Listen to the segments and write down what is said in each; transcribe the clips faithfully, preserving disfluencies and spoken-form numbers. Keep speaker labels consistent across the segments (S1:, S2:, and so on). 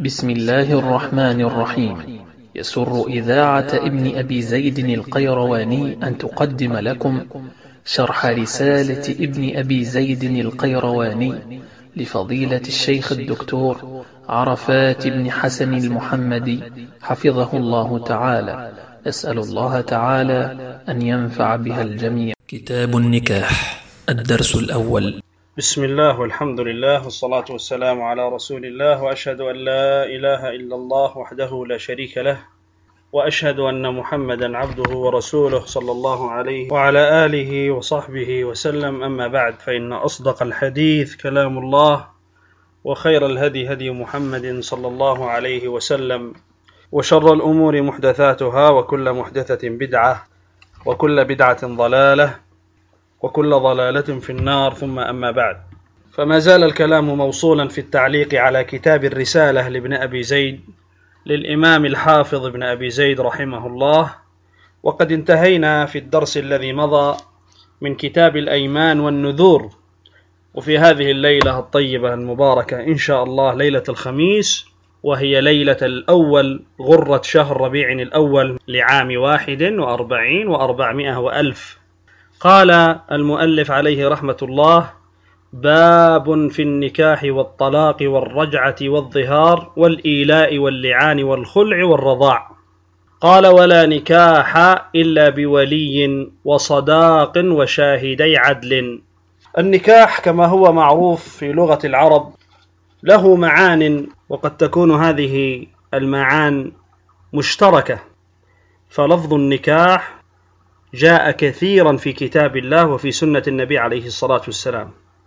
S1: بسم الله الرحمن الرحيم. يسر إذاعة ابن أبي زيد القيرواني أن تقدم لكم شرح رسالة ابن أبي زيد القيرواني لفضيلة الشيخ الدكتور عرفات بن حسن المحمدي حفظه الله تعالى. أسأل الله تعالى أن ينفع بها الجميع. كتاب النكاح، الدرس الأول.
S2: بسم الله والحمد لله والصلاة والسلام على رسول الله، وأشهد أن لا إله إلا الله وحده لا شريك له، وأشهد أن محمدا عبده ورسوله صلى الله عليه وعلى آله وصحبه وسلم. أما بعد، فإن أصدق الحديث كلام الله، وخير الهدي هدي محمد صلى الله عليه وسلم، وشر الأمور محدثاتها، وكل محدثة بدعة، وكل بدعة ضلالة، وكل ضلالة في النار. ثم أما بعد، فما زال الكلام موصولا في التعليق على كتاب الرسالة لابن أبي زيد للإمام الحافظ ابن أبي زيد رحمه الله، وقد انتهينا في الدرس الذي مضى من كتاب الأيمان والنذور. وفي هذه الليلة الطيبة المباركة إن شاء الله، ليلة الخميس، وهي ليلة الأول غرة شهر ربيع الأول لعام واحد وأربعين وأربعمائة وألف. قال المؤلف عليه رحمة الله: باب في النكاح والطلاق والرجعة والظهار والإيلاء واللعان والخلع والرضاع. قال: ولا نكاح إلا بولي وصداق وشاهدي عدل. النكاح كما هو معروف في لغة العرب له معان، وقد تكون هذه المعان مشتركة، فلفظ النكاح جاء كثيرا في كتاب الله وفي سنة النبي عليه الصلاة والسلام،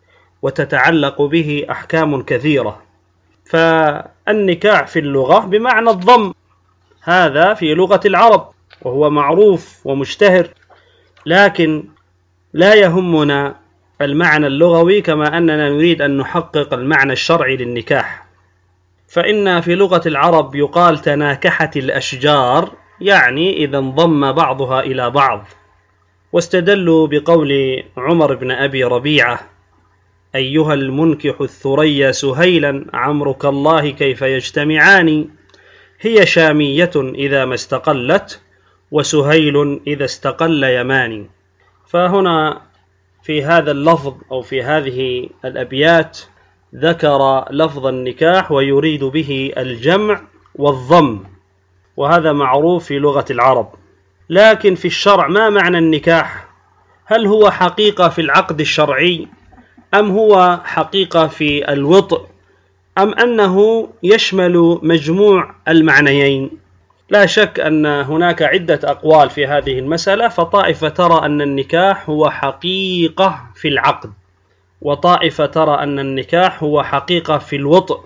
S2: وتتعلق به أحكام كثيرة. فالنكاح في اللغة بمعنى الضم، هذا في لغة العرب وهو معروف ومشتهر، لكن لا يهمنا المعنى اللغوي كما أننا نريد أن نحقق المعنى الشرعي للنكاح. فإن في لغة العرب يقال تناكحت الأشجار، يعني إذا انضم بعضها إلى بعض. واستدلوا بقول عمر بن أبي ربيعة: أيها المنكح الثريا سهيلا، عمرك الله كيف يجتمعان، هي شامية إذا ما استقلت، وسهيل إذا استقل يماني. فهنا في هذا اللفظ أو في هذه الأبيات ذكر لفظ النكاح ويريد به الجمع والضم، وهذا معروف في لغة العرب. لكن في الشرع ما معنى النكاح؟ هل هو حقيقة في العقد الشرعي، أم هو حقيقة في الوطء، أم أنه يشمل مجموع المعنيين؟ لا شك أن هناك عدة أقوال في هذه المسألة، فطائفة ترى أن النكاح هو حقيقة في العقد، وطائفة ترى أن النكاح هو حقيقة في الوطء،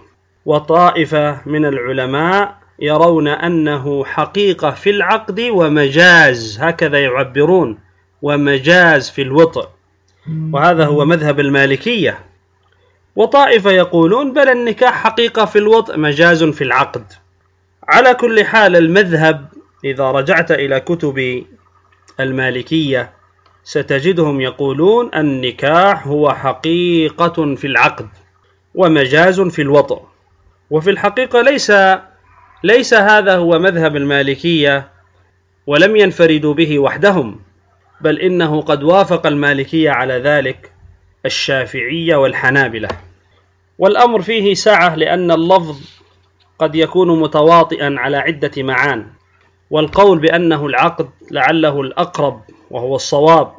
S2: وطائفة من العلماء يرون أنه حقيقة في العقد ومجاز، هكذا يعبرون، ومجاز في الوطء، وهذا هو مذهب المالكية. وطائفة يقولون بل النكاح حقيقة في الوطء، مجاز في العقد. على كل حال، المذهب إذا رجعت إلى كتب المالكية ستجدهم يقولون النكاح هو حقيقة في العقد ومجاز في الوطء. وفي الحقيقة ليس ليس هذا هو مذهب المالكية، ولم ينفردوا به وحدهم، بل إنه قد وافق المالكية على ذلك الشافعية والحنابلة. والأمر فيه سعة، لأن اللفظ قد يكون متواطئا على عدة معان، والقول بأنه العقد لعله الأقرب وهو الصواب.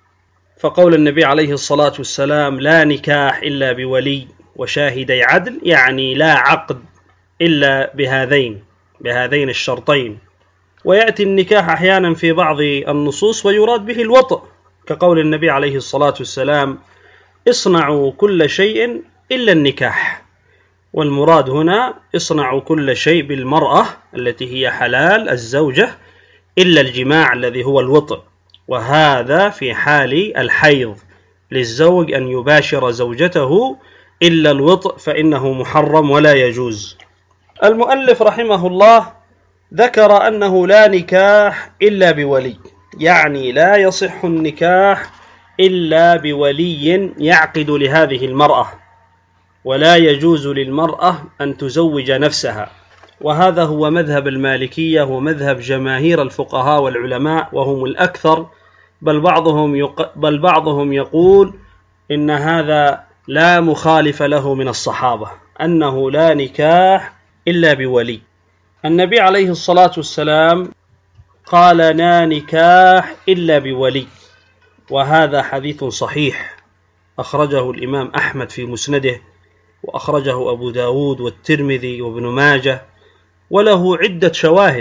S2: فقول النبي عليه الصلاة والسلام: لا نكاح إلا بولي وشاهدي عدل، يعني لا عقد إلا بهذين بهذين الشرطين. ويأتي النكاح أحيانا في بعض النصوص ويراد به الوطء، كقول النبي عليه الصلاة والسلام: اصنعوا كل شيء إلا النكاح. والمراد هنا اصنعوا كل شيء بالمرأة التي هي حلال الزوجة إلا الجماع الذي هو الوطء، وهذا في حال الحيض، للزوج أن يباشر زوجته، إلا الوطء فإنه محرم ولا يجوز. المؤلف رحمه الله ذكر أنه لا نكاح إلا بولي، يعني لا يصح النكاح إلا بولي يعقد لهذه المرأة، ولا يجوز للمرأة أن تزوج نفسها، وهذا هو مذهب المالكية ومذهب جماهير الفقهاء والعلماء وهم الأكثر، بل بعضهم يق... بل بعضهم يقول إن هذا لا مخالف له من الصحابة، أنه لا نكاح إلا بولي. النبي عليه الصلاة والسلام قال لا نكاح إلا بولي، وهذا حديث صحيح أخرجه الإمام أحمد في مسنده، وأخرجه أبو داود والترمذي وابن ماجه، وله عدة شواهد،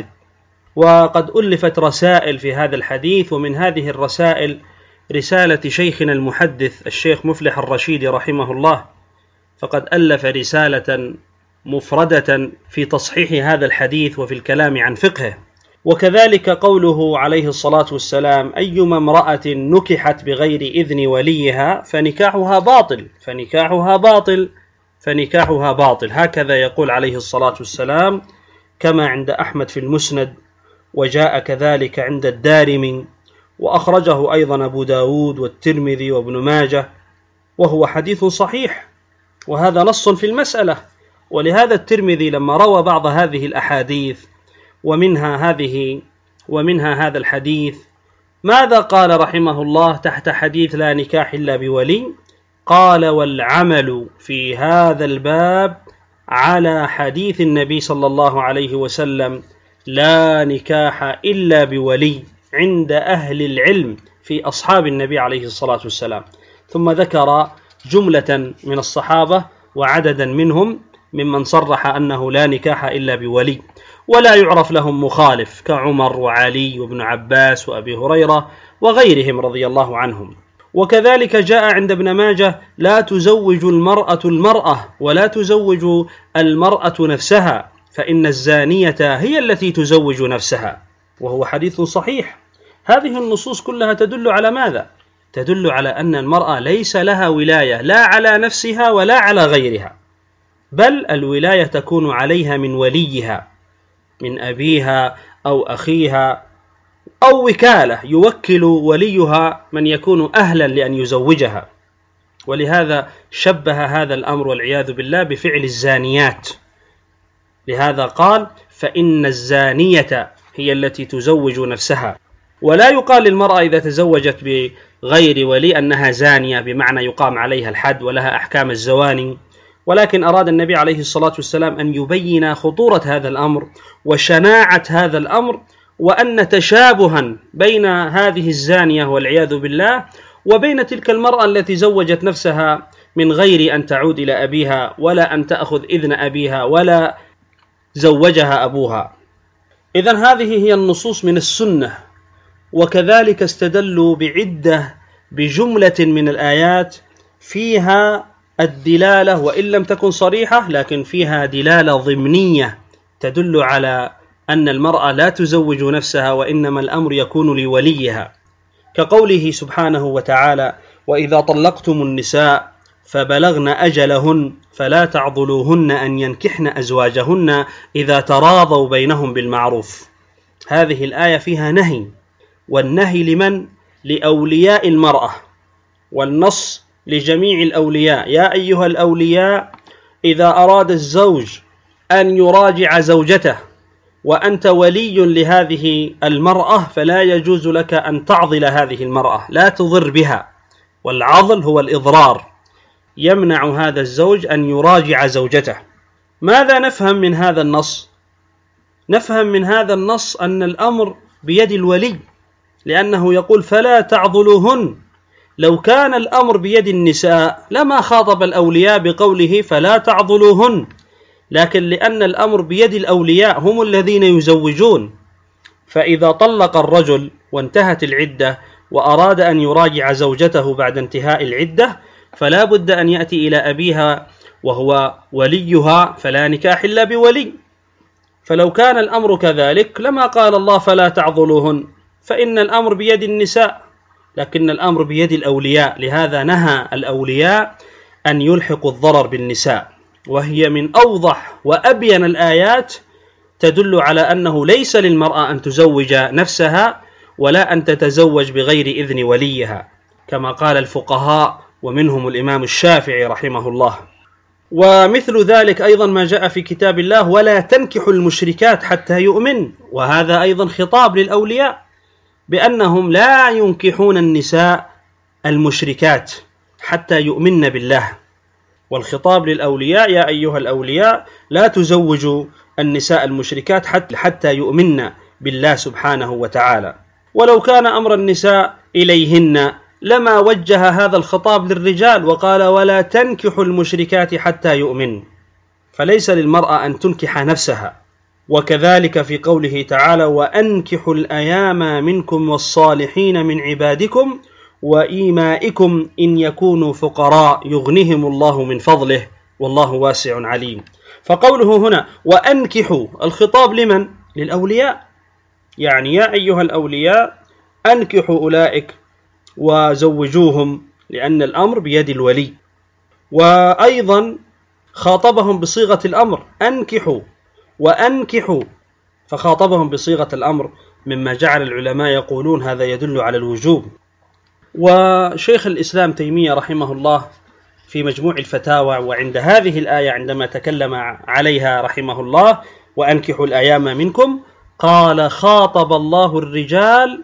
S2: وقد ألفت رسائل في هذا الحديث. ومن هذه الرسائل رسالة شيخنا المحدث الشيخ مفلح الرشيدي رحمه الله، فقد ألف رسالة مفردة في تصحيح هذا الحديث وفي الكلام عن فقهه. وكذلك قوله عليه الصلاة والسلام أيما امرأة نكحت بغير إذن وليها فنكاحها باطل فنكاحها باطل فنكاحها باطل، هكذا يقول عليه الصلاة والسلام، كما عند أحمد في المسند، وجاء كذلك عند الدارمي، وأخرجه أيضا أبو داود والترمذي وابن ماجه، وهو حديث صحيح، وهذا نص في المسألة. ولهذا الترمذي لما روى بعض هذه الأحاديث ومنها هذه ومنها هذا الحديث، ماذا قال رحمه الله تحت حديث لا نكاح إلا بولي؟ قال والعمل في هذا الباب على حديث النبي صلى الله عليه وسلم لا نكاح إلا بولي عند أهل العلم في أصحاب النبي عليه الصلاة والسلام. ثم ذكر جملة من الصحابة وعددا منهم ممن صرح أنه لا نكاح إلا بولي، ولا يعرف لهم مخالف كعمر وعلي وابن عباس وأبي هريرة وغيرهم رضي الله عنهم. وكذلك جاء عند ابن ماجه لا تزوج المرأة المرأة ولا تزوج المرأة نفسها، فإن الزانية هي التي تزوج نفسها، وهو حديث صحيح. هذه النصوص كلها تدل على ماذا؟ تدل على أن المرأة ليس لها ولاية لا على نفسها ولا على غيرها، بل الولاية تكون عليها من وليها، من أبيها أو أخيها، أو وكالة يوكل وليها من يكون أهلا لأن يزوجها. ولهذا شبه هذا الأمر والعياذ بالله بفعل الزانيات، لهذا قال فإن الزانية هي التي تزوج نفسها. ولا يقال للمرأة إذا تزوجت بغير ولي أنها زانية بمعنى يقام عليها الحد ولها أحكام الزواني، ولكن أراد النبي عليه الصلاة والسلام أن يبين خطورة هذا الأمر وشناعة هذا الأمر، وأن تشابها بين هذه الزانية والعياذ بالله وبين تلك المرأة التي زوجت نفسها من غير أن تعود إلى أبيها ولا أن تأخذ إذن أبيها ولا زوجها أبوها. إذن هذه هي النصوص من السنة. وكذلك استدلوا بعدة بجملة من الآيات فيها الدلالة، وإن لم تكن صريحة لكن فيها دلالة ضمنية تدل على أن المرأة لا تزوج نفسها وإنما الأمر يكون لوليها، كقوله سبحانه وتعالى وإذا طلقتم النساء فبلغن أجلهن فلا تعضلوهن أن ينكحن أزواجهن إذا تراضوا بينهم بالمعروف. هذه الآية فيها نهي، والنهي لمن؟ لأولياء المرأة، والنص لجميع الأولياء. يا أيها الأولياء إذا أراد الزوج أن يراجع زوجته وأنت ولي لهذه المرأة فلا يجوز لك أن تعضل هذه المرأة، لا تضر بها، والعضل هو الإضرار، يمنع هذا الزوج أن يراجع زوجته. ماذا نفهم من هذا النص؟ نفهم من هذا النص أن الأمر بيد الولي، لأنه يقول فلا تعضلوهن. لو كان الأمر بيد النساء لما خاطب الأولياء بقوله فلا تعضلوهن، لكن لأن الأمر بيد الأولياء هم الذين يزوجون، فإذا طلق الرجل وانتهت العدة وأراد أن يراجع زوجته بعد انتهاء العدة فلا بد أن يأتي إلى أبيها وهو وليها، فلا نكاح إلا بولي. فلو كان الأمر كذلك لما قال الله فلا تعضلوهن، فإن الأمر بيد النساء، لكن الأمر بيد الأولياء، لهذا نهى الأولياء أن يلحقوا الضرر بالنساء. وهي من أوضح وأبين الآيات تدل على أنه ليس للمرأة أن تزوج نفسها ولا أن تتزوج بغير إذن وليها، كما قال الفقهاء ومنهم الإمام الشافعي رحمه الله. ومثل ذلك أيضا ما جاء في كتاب الله: ولا تنكحوا المشركات حتى يؤمن، وهذا أيضا خطاب للأولياء بأنهم لا ينكحون النساء المشركات حتى يؤمن بالله. والخطاب للأولياء: يا أيها الأولياء لا تزوجوا النساء المشركات حتى يؤمن بالله سبحانه وتعالى. ولو كان أمر النساء إليهن لما وجه هذا الخطاب للرجال وقال: ولا تنكحوا المشركات حتى يؤمن، فليس للمرأة أن تنكح نفسها. وكذلك في قوله تعالى: وأنكحوا الأيام منكم والصالحين من عبادكم وإيمائكم إن يكونوا فقراء يغنهم الله من فضله والله واسع عليم. فقوله هنا وأنكحوا، الخطاب لمن؟ للأولياء، يعني يا أيها الأولياء أنكحوا أولئك وزوجوهم، لأن الأمر بيد الولي. وأيضا خاطبهم بصيغة الأمر: أنكحوا وأنكحوا، فخاطبهم بصيغة الأمر، مما جعل العلماء يقولون هذا يدل على الوجوب. وشيخ الإسلام تيمية رحمه الله في مجموع الفتاوى وعند هذه الآية عندما تكلم عليها رحمه الله: وأنكحوا الأيام منكم، قال: خاطب الله الرجال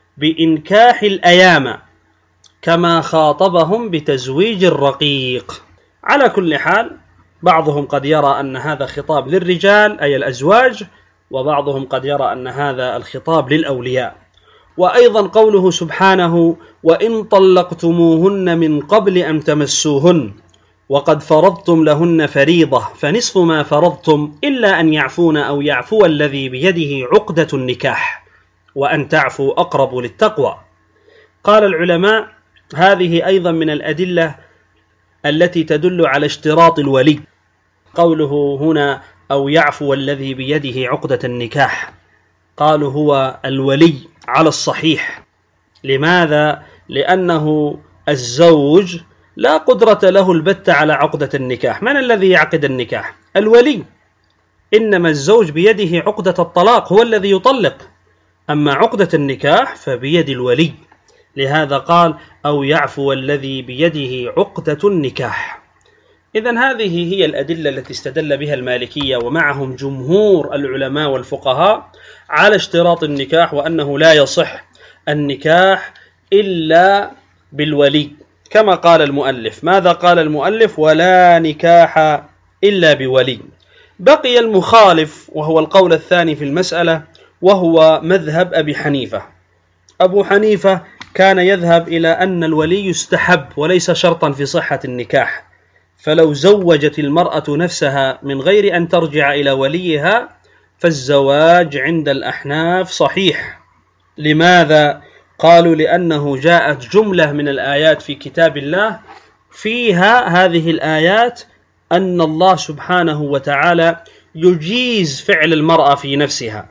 S2: بإنكاح الأيام كما خاطبهم بتزويج الرقيق. على كل حال، بعضهم قد يرى أن هذا خطاب للرجال أي الأزواج، وبعضهم قد يرى أن هذا الخطاب للأولياء. وأيضا قوله سبحانه: وإن طلقتموهن من قبل أن تمسوهن وقد فرضتم لهن فريضة فنصف ما فرضتم إلا أن يعفون أو يعفو الذي بيده عقدة النكاح وأن تعفوا أقرب للتقوى. قال العلماء: هذه أيضا من الأدلة التي تدل على اشتراط الولي. قوله هنا أو يعفو الذي بيده عقدة النكاح، قالوا هو الولي على الصحيح. لماذا؟ لأنه الزوج لا قدرة له البتة على عقدة النكاح. من الذي يعقد النكاح؟ الولي. إنما الزوج بيده عقدة الطلاق، هو الذي يطلق، أما عقدة النكاح فبيد الولي. لهذا قال: أو يعفو الذي بيده عقدة النكاح. إذن هذه هي الأدلة التي استدل بها المالكية ومعهم جمهور العلماء والفقهاء على اشتراط النكاح، وأنه لا يصح النكاح إلا بالولي، كما قال المؤلف. ماذا قال المؤلف؟ ولا نكاح إلا بولي. بقي المخالف وهو القول الثاني في المسألة، وهو مذهب أبي حنيفة. أبو حنيفة كان يذهب إلى أن الولي يستحب وليس شرطا في صحة النكاح، فلو زوجت المرأة نفسها من غير أن ترجع إلى وليها فالزواج عند الأحناف صحيح. لماذا؟ قالوا: لأنه جاءت جملة من الآيات في كتاب الله فيها هذه الآيات أن الله سبحانه وتعالى يجيز فعل المرأة في نفسها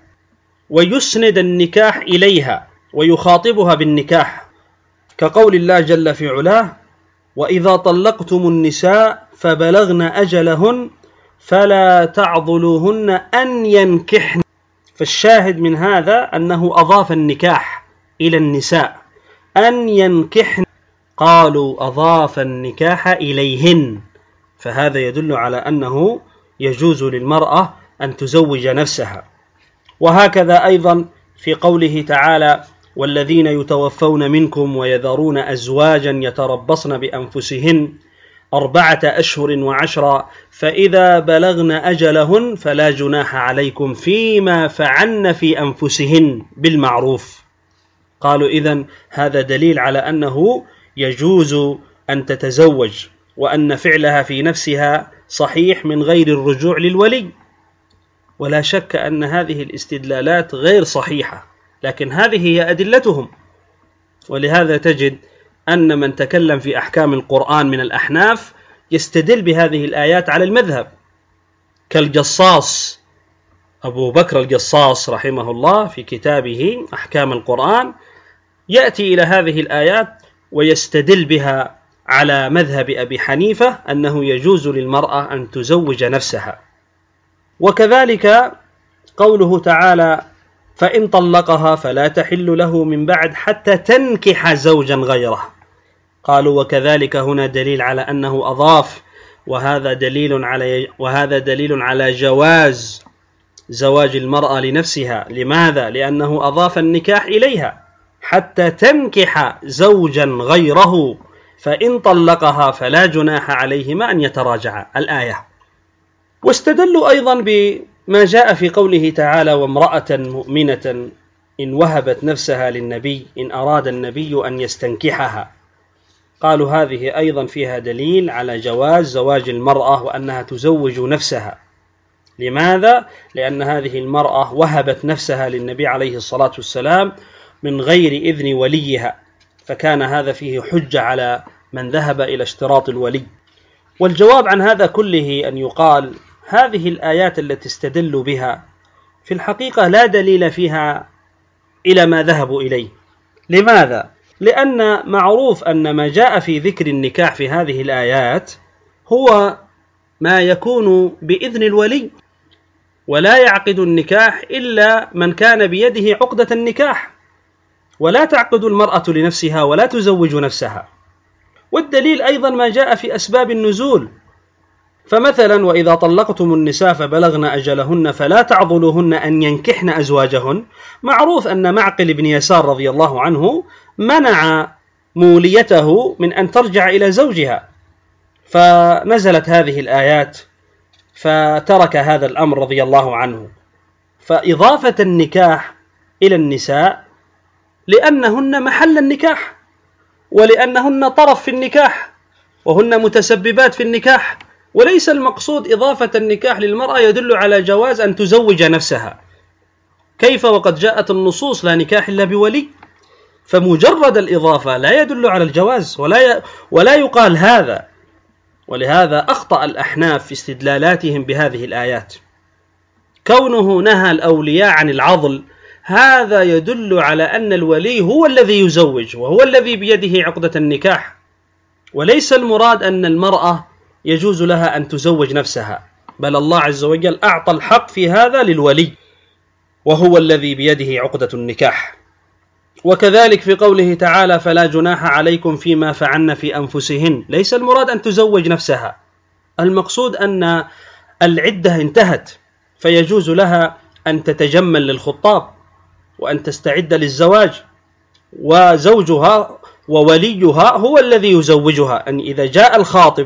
S2: ويسند النكاح إليها ويخاطبها بالنكاح، كقول الله جل في علاه: وإذا طلقتم النساء فبلغن أجلهن فلا تعضلوهن أن ينكحن. فالشاهد من هذا أنه أضاف النكاح إلى النساء، أن ينكحن، قالوا أضاف النكاح إليهن، فهذا يدل على أنه يجوز للمرأة أن تزوج نفسها. وهكذا أيضا في قوله تعالى: والذين يتوفون منكم ويذرون أزواجا يتربصن بأنفسهن أربعة أشهر وعشرا فإذا بلغن أجلهن فلا جناح عليكم فيما فعلن في أنفسهن بالمعروف. قالوا إذن هذا دليل على أنه يجوز أن تتزوج، وأن فعلها في نفسها صحيح من غير الرجوع للولي. ولا شك أن هذه الاستدلالات غير صحيحة، لكن هذه هي أدلتهم. ولهذا تجد أن من تكلم في أحكام القرآن من الأحناف يستدل بهذه الآيات على المذهب، كالجصاص أبو بكر الجصاص رحمه الله في كتابه أحكام القرآن، يأتي إلى هذه الآيات ويستدل بها على مذهب أبي حنيفة أنه يجوز للمرأة أن تزوج نفسها. وكذلك قوله تعالى: فإن طلقها فلا تحل له من بعد حتى تنكح زوجا غيره. قالوا وكذلك هنا دليل على أنه أضاف وهذا دليل على وهذا دليل على جواز زواج المرأة لنفسها. لماذا؟ لأنه أضاف النكاح إليها حتى تنكح زوجا غيره، فإن طلقها فلا جناح عليهما أن يتراجعا. الآية. واستدلوا أيضا بما جاء في قوله تعالى: وامرأة مؤمنة إن وهبت نفسها للنبي إن أراد النبي أن يستنكحها. قالوا هذه أيضا فيها دليل على جواز زواج المرأة وأنها تزوج نفسها. لماذا؟ لأن هذه المرأة وهبت نفسها للنبي عليه الصلاة والسلام من غير إذن وليها، فكان هذا فيه حجة على من ذهب إلى اشتراط الولي. والجواب عن هذا كله أن يقال هذه الآيات التي استدلوا بها في الحقيقة لا دليل فيها إلى ما ذهبوا إليه. لماذا؟ لأن معروف أن ما جاء في ذكر النكاح في هذه الآيات هو ما يكون بإذن الولي، ولا يعقد النكاح إلا من كان بيده عقدة النكاح، ولا تعقد المرأة لنفسها ولا تزوج نفسها. والدليل أيضا ما جاء في أسباب النزول، فمثلا: وإذا طلقتم النساء فبلغن أجلهن فلا تعضلوهن أن ينكحن أزواجهن. معروف أن معقل بن يسار رضي الله عنه منع موليته من أن ترجع إلى زوجها، فنزلت هذه الآيات فترك هذا الأمر رضي الله عنه. فإضافة النكاح إلى النساء لأنهن محل النكاح، ولأنهن طرف في النكاح، وهن متسببات في النكاح، وليس المقصود إضافة النكاح للمرأة يدل على جواز أن تزوج نفسها. كيف وقد جاءت النصوص لا نكاح إلا بولي؟ فمجرد الإضافة لا يدل على الجواز، ولا ي... ولا يقال هذا. ولهذا أخطأ الأحناف في استدلالاتهم بهذه الآيات. كونه نهى الأولياء عن العضل هذا يدل على أن الولي هو الذي يزوج، وهو الذي بيده عقدة النكاح، وليس المراد أن المرأة يجوز لها أن تزوج نفسها، بل الله عز وجل أعطى الحق في هذا للولي، وهو الذي بيده عقدة النكاح. وكذلك في قوله تعالى: فلا جناح عليكم فيما فعلن في أنفسهن. ليس المراد أن تزوج نفسها، المقصود أن العدة انتهت، فيجوز لها أن تتجمل للخطاب وأن تستعد للزواج، وزوجها ووليها هو الذي يزوجها. أن إذا جاء الخاطب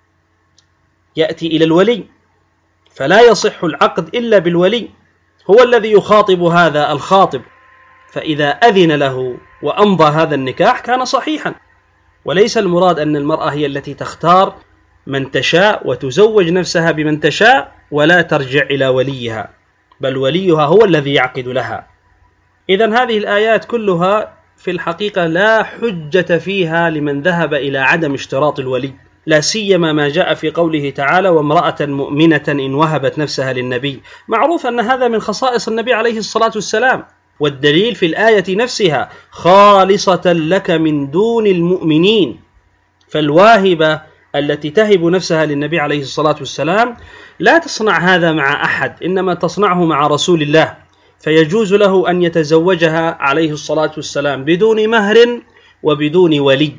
S2: يأتي إلى الولي، فلا يصح العقد إلا بالولي، هو الذي يخاطب هذا الخاطب، فإذا أذن له وأمضى هذا النكاح كان صحيحا. وليس المراد أن المرأة هي التي تختار من تشاء وتزوج نفسها بمن تشاء ولا ترجع إلى وليها، بل وليها هو الذي يعقد لها. إذن هذه الآيات كلها في الحقيقة لا حجة فيها لمن ذهب إلى عدم اشتراط الولي، لا سيما ما جاء في قوله تعالى: وامرأة مؤمنة إن وهبت نفسها للنبي. معروف أن هذا من خصائص النبي عليه الصلاة والسلام، والدليل في الآية نفسها: خالصة لك من دون المؤمنين. فالواهبة التي تهب نفسها للنبي عليه الصلاة والسلام لا تصنع هذا مع أحد، إنما تصنعه مع رسول الله، فيجوز له أن يتزوجها عليه الصلاة والسلام بدون مهر وبدون ولي،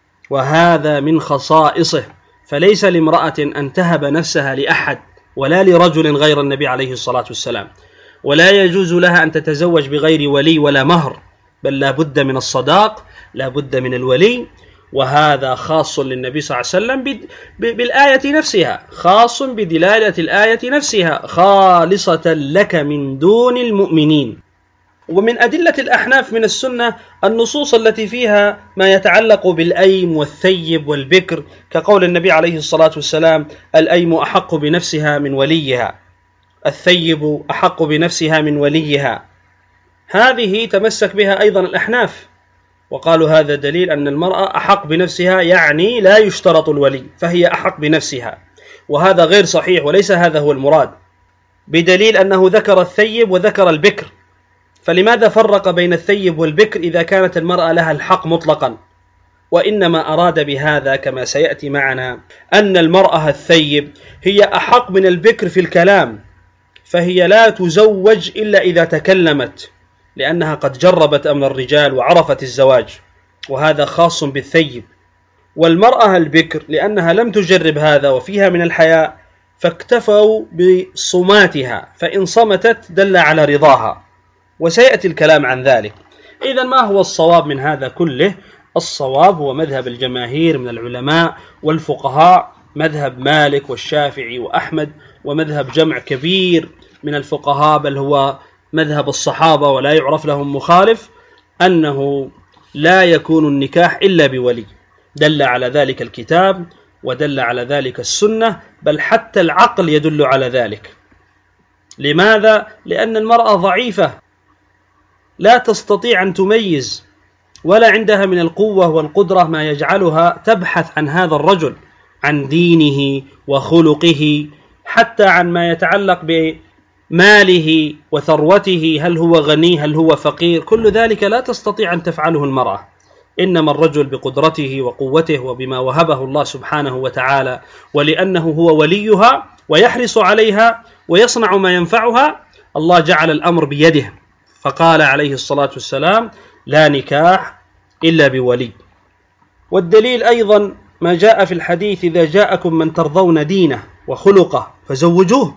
S2: وهذا من خصائصه. فليس لامرأة أن تهب نفسها لأحد ولا لرجل غير النبي عليه الصلاة والسلام، ولا يجوز لها أن تتزوج بغير ولي ولا مهر، بل لا بد من الصداق، لا بد من الولي، وهذا خاص للنبي صلى الله عليه وسلم بالآية نفسها، خاص بدلالة الآية نفسها: خالصة لك من دون المؤمنين. ومن أدلة الأحناف من السنة النصوص التي فيها ما يتعلق بالأيم والثيب والبكر، كقول النبي عليه الصلاة والسلام: الأيم أحق بنفسها من وليها، الثيب أحق بنفسها من وليها. هذه تمسك بها أيضا الأحناف، وقالوا هذا دليل أن المرأة أحق بنفسها، يعني لا يشترط الولي، فهي أحق بنفسها، وهذا غير صحيح، وليس هذا هو المراد، بدليل أنه ذكر الثيب وذكر البكر. فلماذا فرق بين الثيب والبكر إذا كانت المرأة لها الحق مطلقا؟ وإنما أراد بهذا كما سيأتي معنا أن المرأة الثيب هي أحق من البكر في الكلام، فهي لا تزوج إلا إذا تكلمت، لأنها قد جربت أمر الرجال وعرفت الزواج، وهذا خاص بالثيب. والمرأة البكر لأنها لم تجرب هذا وفيها من الحياء فاكتفوا بصماتها، فإن صمتت دل على رضاها، وسيأتي الكلام عن ذلك. إذن ما هو الصواب من هذا كله؟ الصواب هو مذهب الجماهير من العلماء والفقهاء، مذهب مالك والشافعي وأحمد، ومذهب جمع كبير من الفقهاء، بل هو مذهب الصحابة ولا يعرف لهم مخالف، أنه لا يكون النكاح إلا بولي. دل على ذلك الكتاب ودل على ذلك السنة، بل حتى العقل يدل على ذلك. لماذا؟ لأن المرأة ضعيفة لا تستطيع أن تميز، ولا عندها من القوة والقدرة ما يجعلها تبحث عن هذا الرجل، عن دينه وخلقه، حتى عن ما يتعلق بماله وثروته، هل هو غني هل هو فقير، كل ذلك لا تستطيع أن تفعله المرأة. إنما الرجل بقدرته وقوته وبما وهبه الله سبحانه وتعالى، ولأنه هو وليها ويحرص عليها ويصنع ما ينفعها، الله جعل الأمر بيده، فقال عليه الصلاة والسلام: لا نكاح إلا بولي. والدليل أيضا ما جاء في الحديث: إذا جاءكم من ترضون دينه وخلقه فزوجوه.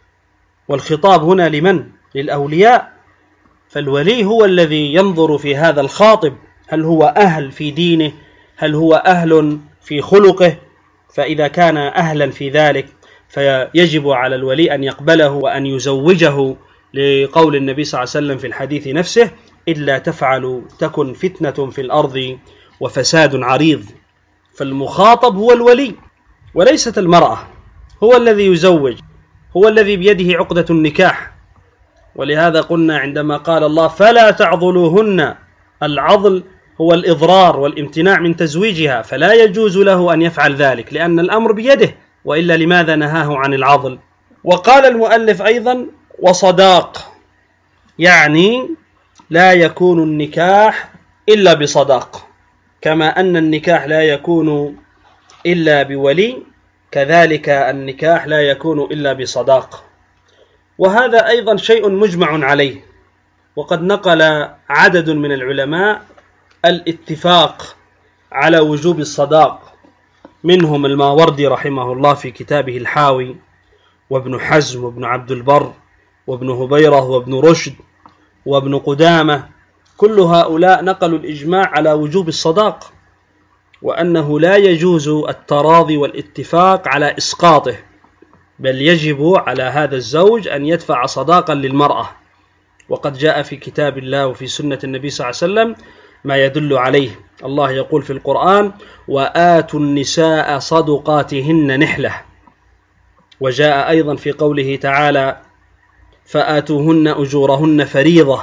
S2: والخطاب هنا لمن؟ للأولياء. فالولي هو الذي ينظر في هذا الخاطب، هل هو أهل في دينه، هل هو أهل في خلقه، فإذا كان أهلا في ذلك فيجب على الولي أن يقبله وأن يزوجه، لقول النبي صلى الله عليه وسلم في الحديث نفسه: إلا تفعلوا تكن فتنة في الأرض وفساد عريض. فالمخاطب هو الولي وليست المرأة، هو الذي يزوج، هو الذي بيده عقدة النكاح. ولهذا قلنا عندما قال الله: فلا تعضلوهن، العضل هو الإضرار والامتناع من تزويجها، فلا يجوز له أن يفعل ذلك لأن الأمر بيده، وإلا لماذا نهاه عن العضل؟ وقال المؤلف أيضا: وصداق، يعني لا يكون النكاح إلا بصداق، كما أن النكاح لا يكون إلا بولي، كذلك النكاح لا يكون إلا بصداق. وهذا أيضا شيء مجمع عليه، وقد نقل عدد من العلماء الاتفاق على وجوب الصداق، منهم الماوردي رحمه الله في كتابه الحاوي، وابن حزم، وابن عبد البر، وابن هبيرة، وابن رشد، وابن قدامة، كل هؤلاء نقلوا الإجماع على وجوب الصداق، وأنه لا يجوز التراضي والاتفاق على إسقاطه، بل يجب على هذا الزوج أن يدفع صداقا للمرأة. وقد جاء في كتاب الله وفي سنة النبي صلى الله عليه وسلم ما يدل عليه. الله يقول في القرآن: وآتوا النساء صدقاتهن نحلة. وجاء أيضا في قوله تعالى: فآتوهن أجورهن فريضة.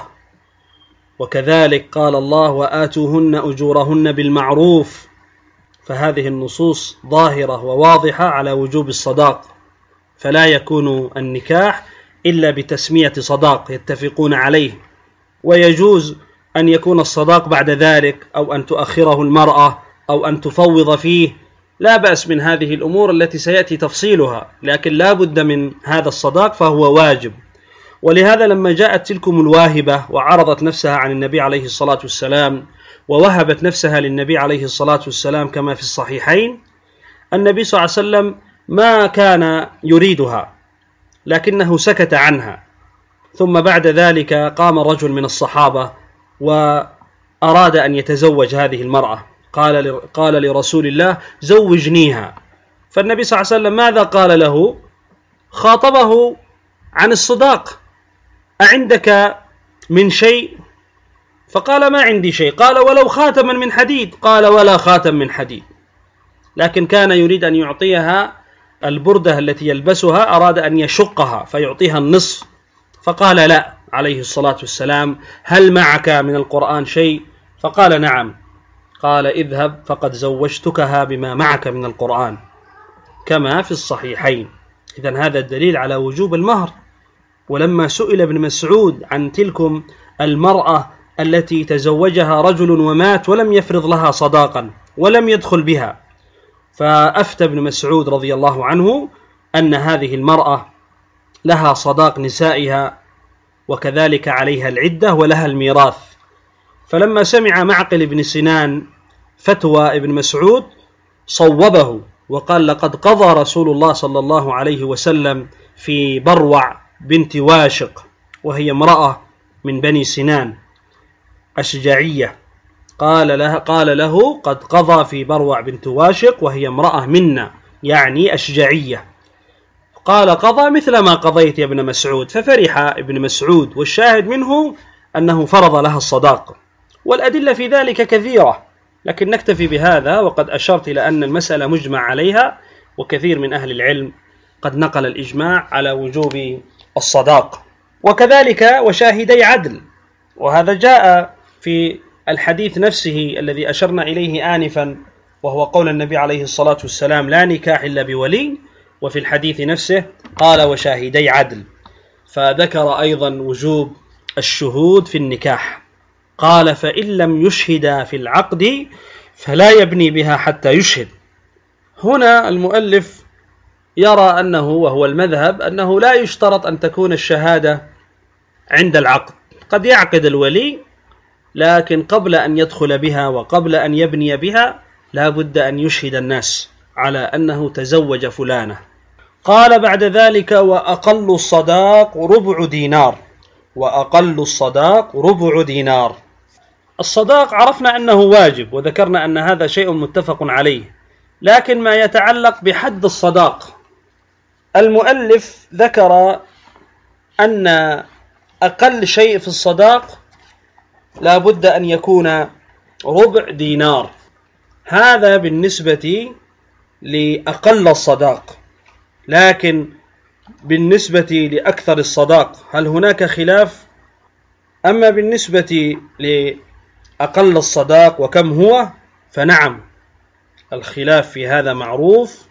S2: وكذلك قال الله: وآتوهن أجورهن بالمعروف. فهذه النصوص ظاهرة وواضحة على وجوب الصداق، فلا يكون النكاح إلا بتسمية صداق يتفقون عليه. ويجوز أن يكون الصداق بعد ذلك، أو أن تؤخره المرأة، أو أن تفوض فيه، لا بأس من هذه الأمور التي سيأتي تفصيلها، لكن لا بد من هذا الصداق فهو واجب. ولهذا لما جاءت تلكم الواهبة وعرضت نفسها عن النبي عليه الصلاة والسلام، ووهبت نفسها للنبي عليه الصلاة والسلام كما في الصحيحين، النبي صلى الله عليه وسلم ما كان يريدها، لكنه سكت عنها. ثم بعد ذلك قام رجل من الصحابة وأراد أن يتزوج هذه المرأة، قال قال لرسول الله: زوجنيها. فالنبي صلى الله عليه وسلم ماذا قال له؟ خاطبه عن الصداق: أعندك من شيء؟ فقال: ما عندي شيء. قال: ولو خاتما من حديد؟ قال: ولا خاتم من حديد. لكن كان يريد أن يعطيها البردة التي يلبسها، أراد أن يشقها فيعطيها النصف، فقال: لا، عليه الصلاة والسلام: هل معك من القرآن شيء؟ فقال: نعم. قال: اذهب فقد زوجتكها بما معك من القرآن، كما في الصحيحين. إذن هذا الدليل على وجوب المهر. ولما سئل ابن مسعود عن تلكم المرأة التي تزوجها رجل ومات ولم يفرض لها صداقا ولم يدخل بها، فأفتى ابن مسعود رضي الله عنه أن هذه المرأة لها صداق نسائها، وكذلك عليها العدة ولها الميراث. فلما سمع معقل بن سنان فتوى ابن مسعود صوبه وقال لقد قضى رسول الله صلى الله عليه وسلم في بروع بنت واشق، وهي امرأة من بني سنان أشجعية، قال له, قال له قد قضى في بروع بنت واشق وهي امرأة منا، يعني أشجعية. قال قضى مثل ما قضيت يا ابن مسعود، ففرح ابن مسعود، والشاهد منه أنه فرض لها الصداق، والأدلة في ذلك كثيرة، لكن نكتفي بهذا. وقد أشرت إلى أن المسألة مجمع عليها، وكثير من أهل العلم قد نقل الإجماع على وجوب الصداق، وكذلك وشاهدي عدل، وهذا جاء في الحديث نفسه الذي أشرنا إليه آنفا، وهو قول النبي عليه الصلاة والسلام لا نكاح إلا بولي، وفي الحديث نفسه قال وشاهدي عدل، فذكر أيضا وجوب الشهود في النكاح، قال فإن لم يشهدا في العقد فلا يبني بها حتى يشهد. هنا المؤلف يرى أنه، وهو المذهب، أنه لا يشترط أن تكون الشهادة عند العقد، قد يعقد الولي لكن قبل أن يدخل بها وقبل أن يبني بها لا بد أن يشهد الناس على أنه تزوج فلانة. قال بعد ذلك وأقل الصداق ربع دينار، وأقل الصداق ربع دينار. الصداق عرفنا أنه واجب، وذكرنا أن هذا شيء متفق عليه، لكن ما يتعلق بحد الصداق، المؤلف ذكر أن أقل شيء في الصداق لا بد أن يكون ربع دينار، هذا بالنسبة لأقل الصداق. لكن بالنسبة لأكثر الصداق هل هناك خلاف؟ أما بالنسبة لأقل الصداق وكم هو فنعم، الخلاف في هذا معروف،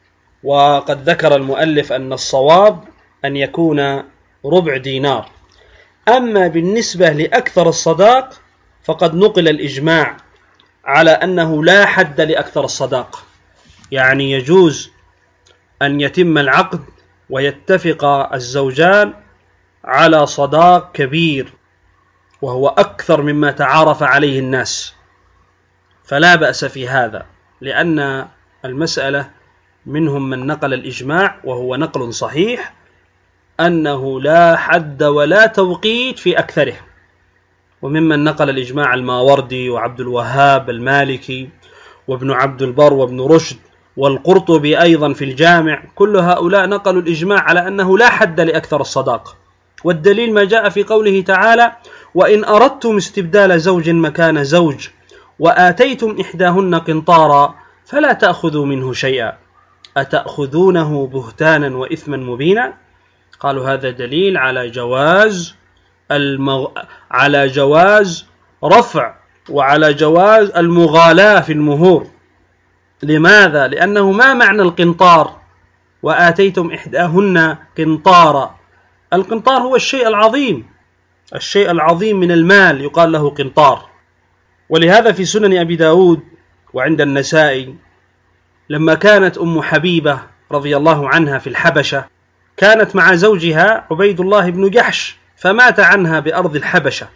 S2: وقد ذكر المؤلف أن الصواب أن يكون ربع دينار. أما بالنسبة لأكثر الصداق فقد نقل الإجماع على أنه لا حد لأكثر الصداق، يعني يجوز أن يتم العقد ويتفق الزوجان على صداق كبير وهو أكثر مما تعارف عليه الناس، فلا بأس في هذا، لأن المسألة منهم من نقل الإجماع وهو نقل صحيح أنه لا حد ولا توقيت في أكثره، وممن نقل الإجماع الماوردي وعبد الوهاب المالكي وابن عبد البر وابن رشد والقرطبي أيضا في الجامع، كل هؤلاء نقلوا الإجماع على أنه لا حد لأكثر الصداق. والدليل ما جاء في قوله تعالى وإن أردتم استبدال زوج مكان زوج وآتيتم إحداهن قنطارا فلا تأخذوا منه شيئا أتأخذونه بهتانا وإثما مبينا. قالوا هذا دليل على جواز المغ... على جواز رفع وعلى جواز المغالاة في المهور. لماذا؟ لأنه ما معنى القنطار وآتيتم إحداهن قنطارا؟ القنطار هو الشيء العظيم، الشيء العظيم من المال يقال له قنطار. ولهذا في سنن أبي داود وعند النسائي لما كانت أم حبيبة رضي الله عنها في الحبشة كانت مع زوجها عبيد الله بن جحش، فمات عنها بأرض الحبشة،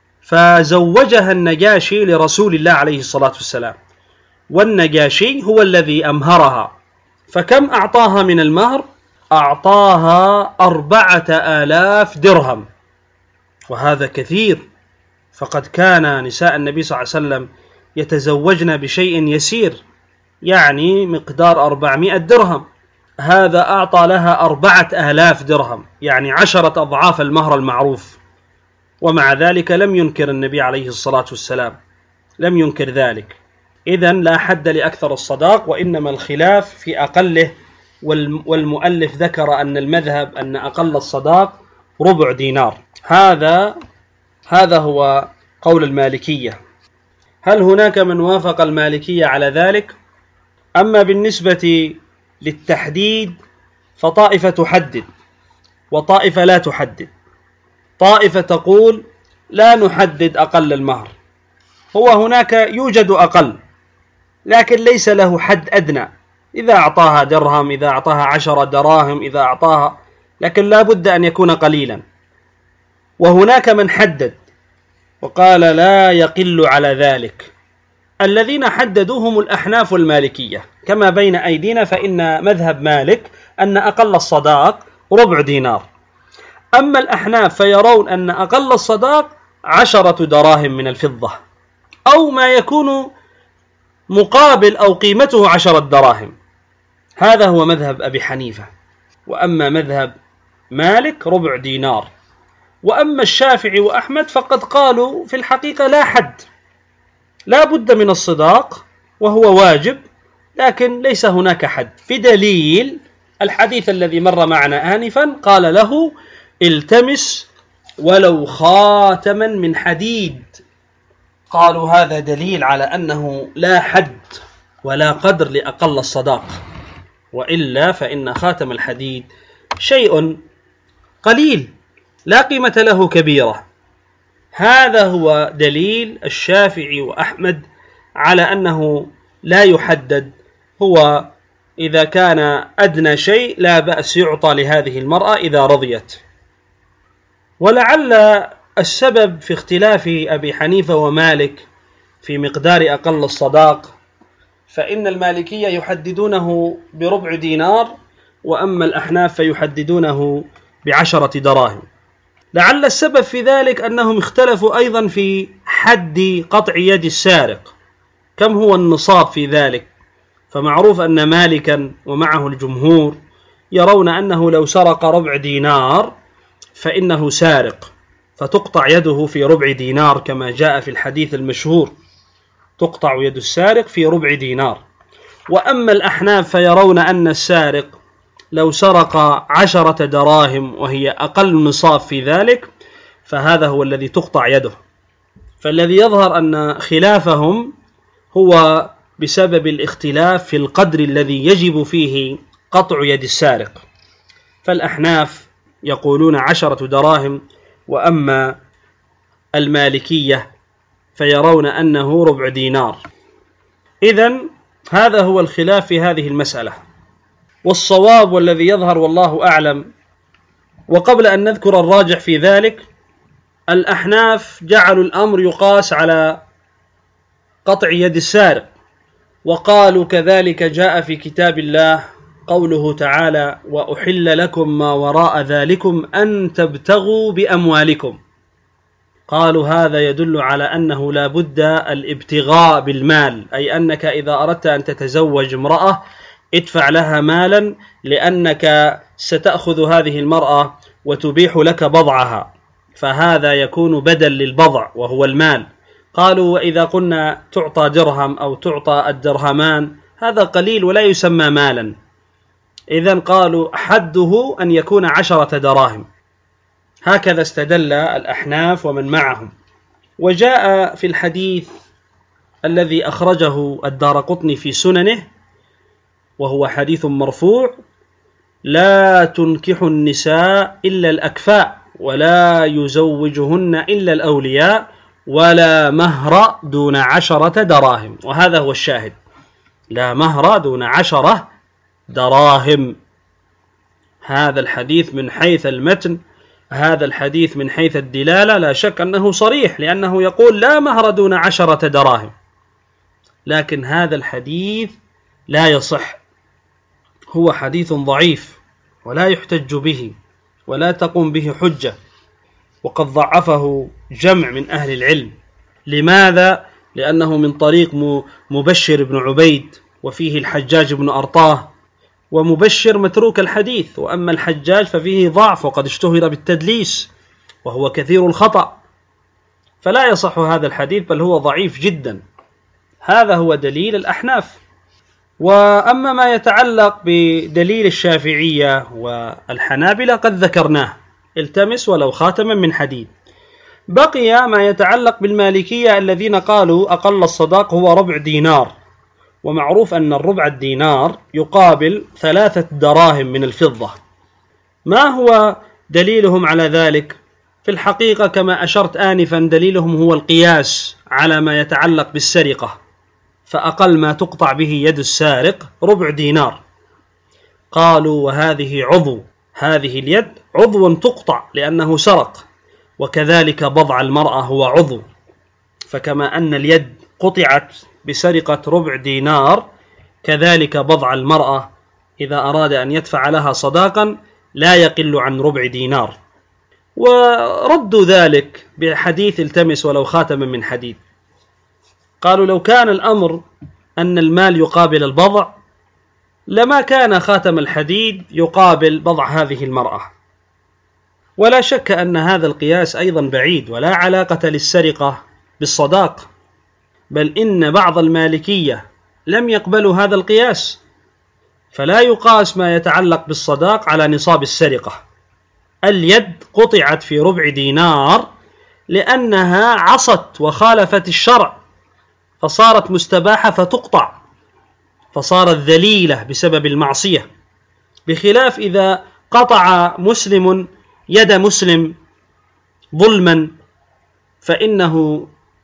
S2: فزوجها النجاشي لرسول الله عليه الصلاة والسلام، والنجاشي هو الذي أمهرها. فكم أعطاها من المهر؟ أعطاها أربعة آلاف درهم، وهذا كثير، فقد كان نساء النبي صلى الله عليه وسلم يتزوجن بشيء يسير، يعني مقدار أربعمائة درهم، هذا أعطى لها أربعة آلاف درهم، يعني عشرة أضعاف المهر المعروف. ومع ذلك لم ينكر النبي عليه الصلاة والسلام، لم ينكر ذلك. إذن لا حد لأكثر الصداق، وإنما الخلاف في أقله، والمؤلف ذكر أن المذهب أن أقل الصداق ربع دينار. هذا هذا هو قول المالكية. هل هناك من وافق المالكية على ذلك؟ أما بالنسبة للتحديد فطائفة تحدد وطائفة لا تحدد. طائفة تقول لا نحدد أقل المهر، هو هناك يوجد أقل لكن ليس له حد أدنى، إذا أعطاها درهم، إذا أعطاها عشرة دراهم، إذا أعطاها، لكن لا بد أن يكون قليلا. وهناك من حدد وقال لا يقل على ذلك، الذين حددوهم الأحناف والمالكية كما بين أيدينا، فإن مذهب مالك أن أقل الصداق ربع دينار، أما الأحناف فيرون أن أقل الصداق عشرة دراهم من الفضة أو ما يكون مقابل أو قيمته عشرة دراهم. هذا هو مذهب أبي حنيفة. وأما مذهب مالك ربع دينار. وأما الشافعي وأحمد فقد قالوا في الحقيقة لا حد، لا بد من الصداق وهو واجب، لكن ليس هناك حد، بدليل الحديث الذي مر معنا آنفا قال له التمس ولو خاتما من حديد. قالوا هذا دليل على أنه لا حد ولا قدر لأقل الصداق، وإلا فإن خاتم الحديد شيء قليل لا قيمة له كبيرة. هذا هو دليل الشافعي وأحمد على أنه لا يحدد، هو إذا كان أدنى شيء لا بأس يعطى لهذه المرأة إذا رضيت. ولعل السبب في اختلاف أبي حنيفة ومالك في مقدار أقل الصداق، فإن المالكية يحددونه بربع دينار، وأما الأحناف فيحددونه بعشرة دراهم. لعل السبب في ذلك أنهم اختلفوا أيضا في حد قطع يد السارق، كم هو النصاب في ذلك؟ فمعروف أن مالكا ومعه الجمهور يرون أنه لو سرق ربع دينار فإنه سارق، فتقطع يده في ربع دينار كما جاء في الحديث المشهور، تقطع يد السارق في ربع دينار. وأما الأحناف فيرون أن السارق لو سرق عشرة دراهم وهي أقل نصاب في ذلك فهذا هو الذي تقطع يده. فالذي يظهر أن خلافهم هو بسبب الاختلاف في القدر الذي يجب فيه قطع يد السارق، فالأحناف يقولون عشرة دراهم، وأما المالكية فيرون أنه ربع دينار. إذن هذا هو الخلاف في هذه المسألة، والصواب والذي يظهر والله أعلم. وقبل أن نذكر الراجح في ذلك، الأحناف جعلوا الأمر يقاس على قطع يد السارق، وقالوا كذلك جاء في كتاب الله قوله تعالى وأحل لكم ما وراء ذلكم أن تبتغوا بأموالكم. قالوا هذا يدل على أنه لا بد الابتغاء بالمال، أي أنك إذا أردت أن تتزوج امرأة ادفع لها مالا، لأنك ستأخذ هذه المرأة وتبيح لك بضعها، فهذا يكون بدل للبضع وهو المال. قالوا وإذا قلنا تعطى درهم أو تعطى الدرهمان هذا قليل ولا يسمى مالا، إذن قالوا حده أن يكون عشرة دراهم. هكذا استدل الأحناف ومن معهم. وجاء في الحديث الذي أخرجه الدارقطني في سننه وهو حديث مرفوع: لا تنكح النساء إلا الأكفاء ولا يزوجهن إلا الأولياء ولا مهر دون عشرة دراهم. وهذا هو الشاهد، لا مهر دون عشرة دراهم. هذا الحديث من حيث المتن، هذا الحديث من حيث الدلالة لا شك أنه صريح، لأنه يقول لا مهر دون عشرة دراهم، لكن هذا الحديث لا يصح، هو حديث ضعيف ولا يحتج به ولا تقوم به حجة، وقد ضعفه جمع من أهل العلم. لماذا؟ لأنه من طريق مبشر بن عبيد وفيه الحجاج بن أرطاه، ومبشر متروك الحديث، وأما الحجاج ففيه ضعف وقد اشتهر بالتدليس وهو كثير الخطأ، فلا يصح هذا الحديث بل هو ضعيف جدا. هذا هو دليل الأحناف. وأما ما يتعلق بدليل الشافعية والحنابلة قد ذكرناه، التمس ولو خاتما من حديد. بقي ما يتعلق بالمالكية الذين قالوا أقل الصداق هو ربع دينار، ومعروف أن الربع الدينار يقابل ثلاثة دراهم من الفضة. ما هو دليلهم على ذلك؟ في الحقيقة كما أشرت آنفا دليلهم هو القياس على ما يتعلق بالسرقة، فأقل ما تقطع به يد السارق ربع دينار. قالوا وهذه عضو، هذه اليد عضو تقطع لأنه سرق، وكذلك بضع المرأة هو عضو، فكما أن اليد قطعت بسرقة ربع دينار، كذلك بضع المرأة إذا أراد أن يدفع لها صداقا لا يقل عن ربع دينار. وردوا ذلك بحديث التمس ولو خاتما من حديد. قالوا لو كان الأمر أن المال يقابل البضع لما كان خاتم الحديد يقابل بضع هذه المرأة. ولا شك أن هذا القياس أيضا بعيد، ولا علاقة للسرقة بالصداق، بل إن بعض المالكية لم يقبلوا هذا القياس، فلا يقاس ما يتعلق بالصداق على نصاب السرقة. اليد قطعت في ربع دينار لأنها عصت وخالفت الشرع فصارت مستباحة فتقطع، فصارت ذليلة بسبب المعصية، بخلاف إذا قطع مسلم يد مسلم ظلما فإنه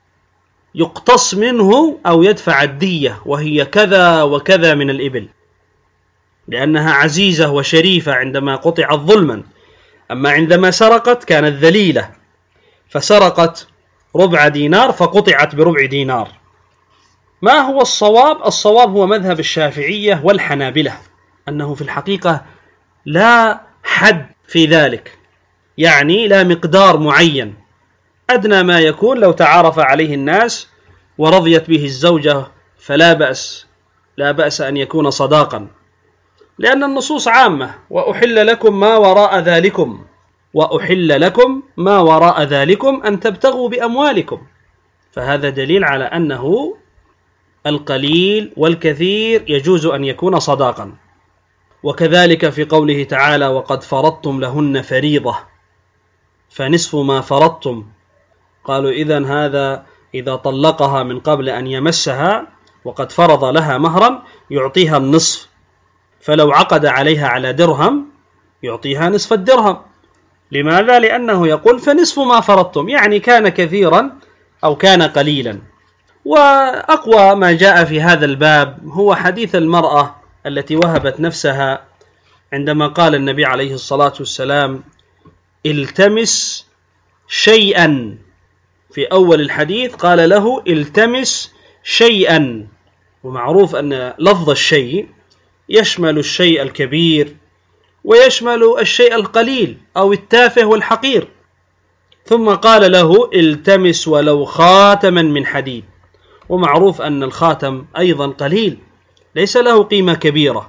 S2: يقتص منه أو يدفع الدية، وهي كذا وكذا من الإبل، لأنها عزيزة وشريفة عندما قطعت ظلما. أما عندما سرقت كانت ذليلة، فسرقت ربع دينار فقطعت بربع دينار. ما هو الصواب؟ الصواب هو مذهب الشافعية والحنابلة، أنه في الحقيقة لا حد في ذلك، يعني لا مقدار معين، أدنى ما يكون لو تعارف عليه الناس ورضيت به الزوجة فلا بأس، لا بأس أن يكون صداقا، لأن النصوص عامة: وأحل لكم ما وراء ذلكم، وأحل لكم ما وراء ذلكم أن تبتغوا بأموالكم. فهذا دليل على أنه القليل والكثير يجوز أن يكون صداقا. وكذلك في قوله تعالى: وقد فرضتم لهن فريضة فنصف ما فرضتم. قالوا إذن هذا إذا طلقها من قبل أن يمسها وقد فرض لها مهرا يعطيها النصف، فلو عقد عليها على درهم يعطيها نصف الدرهم. لماذا؟ لأنه يقول فنصف ما فرضتم، يعني كان كثيرا أو كان قليلا. وأقوى ما جاء في هذا الباب هو حديث المرأة التي وهبت نفسها عندما قال النبي عليه الصلاة والسلام: التمس شيئا. في أول الحديث قال له: التمس شيئا، ومعروف أن لفظ الشيء يشمل الشيء الكبير ويشمل الشيء القليل أو التافه والحقير. ثم قال له: التمس ولو خاتما من حديد، ومعروف أن الخاتم أيضا قليل ليس له قيمة كبيرة،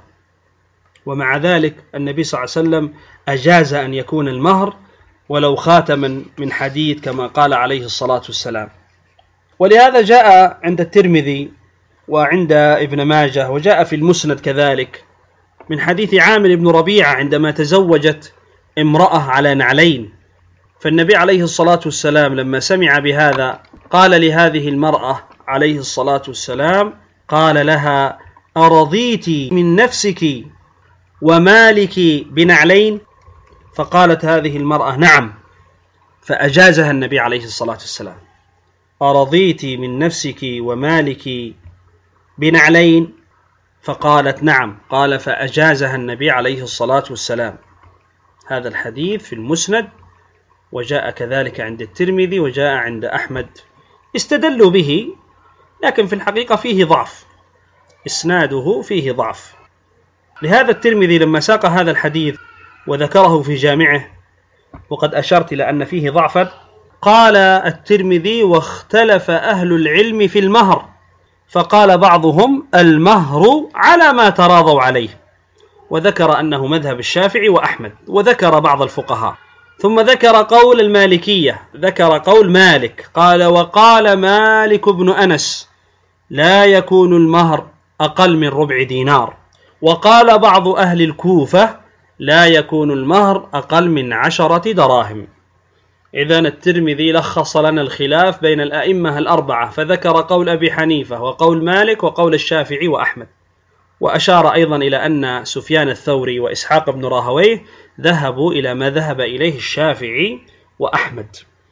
S2: ومع ذلك النبي صلى الله عليه وسلم أجاز أن يكون المهر ولو خاتما من حديد كما قال عليه الصلاة والسلام. ولهذا جاء عند الترمذي وعند ابن ماجه وجاء في المسند كذلك من حديث عامر بن ربيعة عندما تزوجت امرأة على نعلين، فالنبي عليه الصلاة والسلام لما سمع بهذا قال لهذه المرأة عليه الصلاة والسلام، قال لها: أرضيت من نفسك ومالك بنعلين؟ فقالت هذه المرأة: نعم، فأجازها النبي عليه الصلاة والسلام. أرضيت من نفسك ومالك بنعلين؟ فقالت: نعم، قال فأجازها النبي عليه الصلاة والسلام. هذا الحديث في المسند، وجاء كذلك عند الترمذي وجاء عند أحمد. استدلوا به، لكن في الحقيقة فيه ضعف، إسناده فيه ضعف. لهذا الترمذي لما ساق هذا الحديث وذكره في جامعه، وقد أشرت إلى أن فيه ضعفا، قال الترمذي: واختلف أهل العلم في المهر، فقال بعضهم المهر على ما تراضوا عليه، وذكر أنه مذهب الشافعي وأحمد، وذكر بعض الفقهاء، ثم ذكر قول المالكية، ذكر قول مالك، قال: وقال مالك بن أنس لا يكون المهر أقل من ربع دينار، وقال بعض أهل الكوفة لا يكون المهر أقل من عشرة دراهم. إذن الترمذي لخص لنا الخلاف بين الأئمة الأربعة، فذكر قول أبي حنيفة وقول مالك وقول الشافعي وأحمد، وأشار أيضا إلى أن سفيان الثوري وإسحاق بن راهويه ذهبوا إلى ما ذهب إليه الشافعي وأحمد،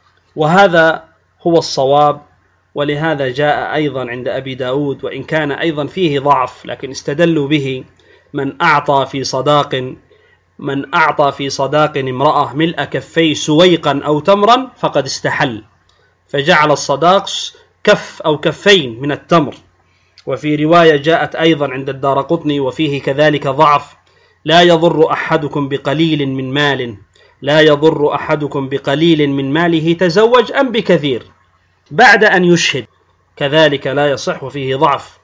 S2: وهذا هو الصواب. ولهذا جاء أيضا عند أبي داود، وإن كان أيضا فيه ضعف لكن استدلوا به: من أعطى في صداق من أعطى في صداق امرأة ملء كفي سويقا أو تمرا فقد استحل، فجعل الصداق كف أو كفين من التمر، وفي رواية جاءت أيضا عند الدارقطني وفيه كذلك ضعف: لا يضر أحدكم بقليل من مال لا يضر أحدكم بقليل من ماله تزوج أم بكثير بعد أن يشهد، كذلك لا يصح وفيه ضعف.